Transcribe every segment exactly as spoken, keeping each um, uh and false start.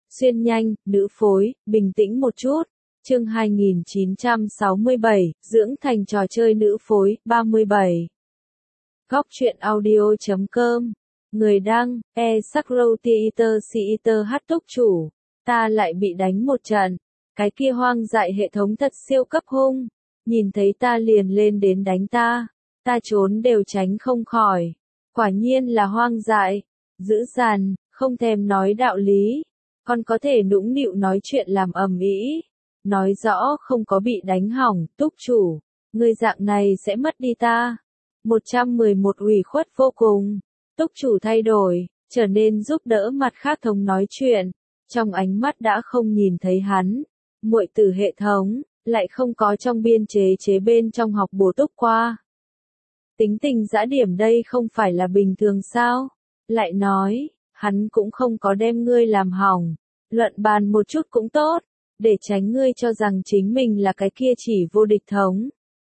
Xuyên nhanh, nữ phối, bình tĩnh một chút. Chương hai nghìn chín trăm sáu mươi bảy, dưỡng thành trò chơi nữ phối, ba mươi bảy. Góc truyện audio chấm com. Người đăng, e Sakrotiiter Siiter hát túc chủ. Ta lại bị đánh một trận. Cái kia hoang dại hệ thống thật siêu cấp hung. Nhìn thấy ta liền lên đến đánh ta. Ta trốn đều tránh không khỏi. Quả nhiên là hoang dại. Dữ dằn, không thèm nói đạo lý. Còn có thể nũng nịu nói chuyện làm ầm ĩ. Nói rõ không có bị đánh hỏng, túc chủ. Người dạng này sẽ mất đi ta. một trăm mười một ủy khuất vô cùng. Túc chủ thay đổi, trở nên giúp đỡ mặt khác thống nói chuyện. Trong ánh mắt đã không nhìn thấy hắn. Muội tử hệ thống, lại không có trong biên chế chế bên trong học bổ túc qua. Tính tình dã điểm đây không phải là bình thường sao? Lại nói, hắn cũng không có đem ngươi làm hỏng. Luận bàn một chút cũng tốt, để tránh ngươi cho rằng chính mình là cái kia chỉ vô địch thống.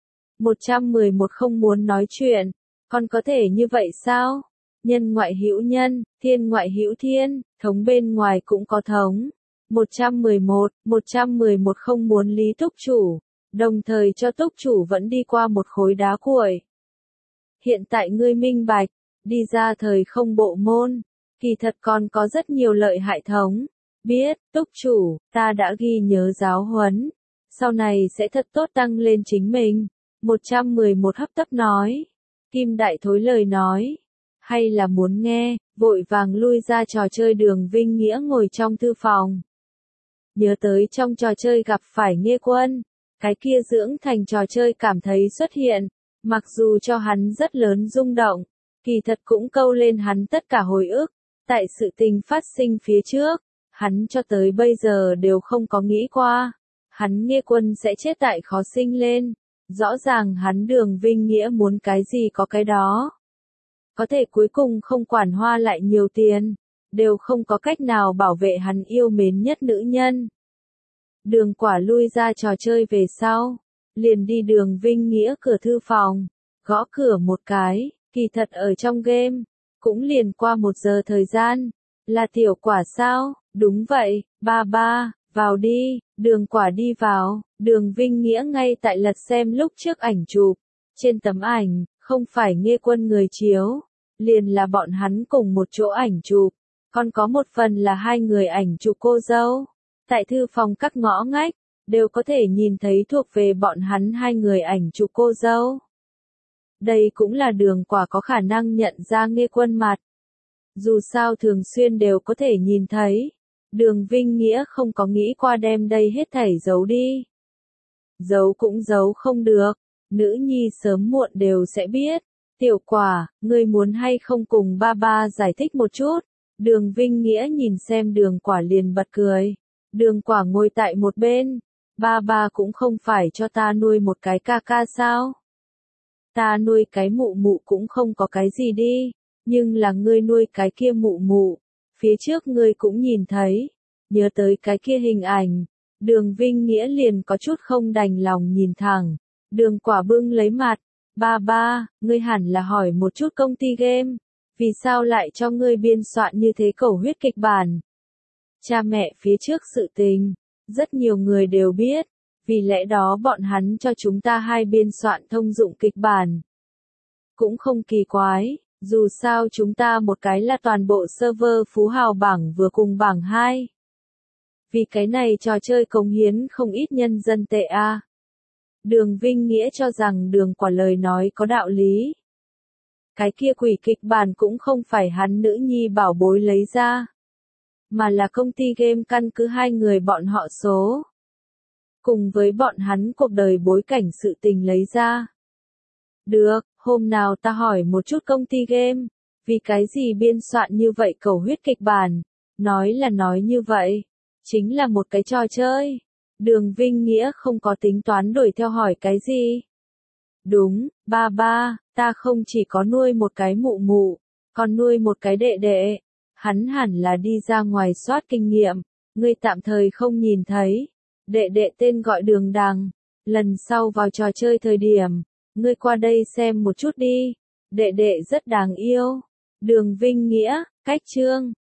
một trăm mười một không muốn nói chuyện, còn có thể như vậy sao? Nhân ngoại hữu nhân, thiên ngoại hữu thiên, thống bên ngoài cũng có thống. một trăm mười một, một trăm mười một không muốn lý túc chủ, đồng thời cho túc chủ vẫn đi qua một khối đá cuội. Hiện tại ngươi minh bạch, đi ra thời không bộ môn, kỳ thật còn có rất nhiều lợi hại thống. Biết, túc chủ, ta đã ghi nhớ giáo huấn. Sau này sẽ thật tốt tăng lên chính mình. một trăm mười một hấp tấp nói. Kim đại thối lời nói. Hay là muốn nghe, vội vàng lui ra trò chơi Đường Vinh Nghĩa ngồi trong thư phòng. Nhớ tới trong trò chơi gặp phải Nghê Quân. Cái kia dưỡng thành trò chơi cảm thấy xuất hiện. Mặc dù cho hắn rất lớn rung động. Kỳ thật cũng câu lên hắn tất cả hồi ức. Tại sự tình phát sinh phía trước. Hắn cho tới bây giờ đều không có nghĩ qua. Hắn Nghê Quân sẽ chết tại khó sinh lên. Rõ ràng hắn Đường Vinh Nghĩa muốn cái gì có cái đó. Có thể cuối cùng không quản hoa lại nhiều tiền. Đều không có cách nào bảo vệ hắn yêu mến nhất nữ nhân. Đường Quả lui ra trò chơi về sau. Liền đi Đường Vinh Nghĩa cửa thư phòng. Gõ cửa một cái. Kỳ thật ở trong game. Cũng liền qua một giờ thời gian. Là Tiểu Quả sao? Đúng vậy, ba ba, vào đi. Đường Quả đi vào. Đường Vinh Nghĩa ngay tại lật xem lúc trước ảnh chụp. Trên tấm ảnh, không phải Nghê Quân người chiếu. Liền là bọn hắn cùng một chỗ ảnh chụp. Còn có một phần là hai người ảnh chụp cô dâu. Tại thư phòng các ngõ ngách, đều có thể nhìn thấy thuộc về bọn hắn hai người ảnh chụp cô dâu. Đây cũng là Đường Quả có khả năng nhận ra Nghê Quân mặt. Dù sao thường xuyên đều có thể nhìn thấy. Đường Vinh Nghĩa không có nghĩ qua đem đây hết thảy giấu đi. Giấu cũng giấu không được. Nữ nhi sớm muộn đều sẽ biết. Tiểu Quả, ngươi muốn hay không cùng ba ba giải thích một chút. Đường Vinh Nghĩa nhìn xem Đường Quả liền bật cười. Đường Quả ngồi tại một bên. Ba ba cũng không phải cho ta nuôi một cái ca ca sao. Ta nuôi cái mụ mụ cũng không có cái gì đi. Nhưng là ngươi nuôi cái kia mụ mụ. Phía trước ngươi cũng nhìn thấy. Nhớ tới cái kia hình ảnh. Đường Vinh Nghĩa liền có chút không đành lòng nhìn thẳng. Đường Quả bưng lấy mặt. Ba ba, ngươi hẳn là hỏi một chút công ty game. Vì sao lại cho ngươi biên soạn như thế cầu huyết kịch bản? Cha mẹ phía trước sự tình. Rất nhiều người đều biết. Vì lẽ đó bọn hắn cho chúng ta hai biên soạn thông dụng kịch bản. Cũng không kỳ quái. Dù sao chúng ta một cái là toàn bộ server phú hào bảng vừa cùng bảng hai. Vì cái này trò chơi cống hiến không ít nhân dân tệ a. À. Đường Vinh Nghĩa cho rằng Đường Quả lời nói có đạo lý. Cái kia quỷ kịch bản cũng không phải hắn nữ nhi bảo bối lấy ra. Mà là công ty game căn cứ hai người bọn họ số. Cùng với bọn hắn cuộc đời bối cảnh sự tình lấy ra. Được, hôm nào ta hỏi một chút công ty game. Vì cái gì biên soạn như vậy cầu huyết kịch bản. Nói là nói như vậy. Chính là một cái trò chơi. Đường Vinh Nghĩa không có tính toán đuổi theo hỏi cái gì. Đúng, ba ba, ta không chỉ có nuôi một cái mụ mụ. Còn nuôi một cái đệ đệ. Hắn hẳn là đi ra ngoài soát kinh nghiệm. Ngươi tạm thời không nhìn thấy. Đệ đệ tên gọi Đường Đằng. Lần sau vào trò chơi thời điểm. Ngươi qua đây xem một chút đi. Đệ đệ rất đáng yêu. Đường Vinh Nghĩa, cách chương.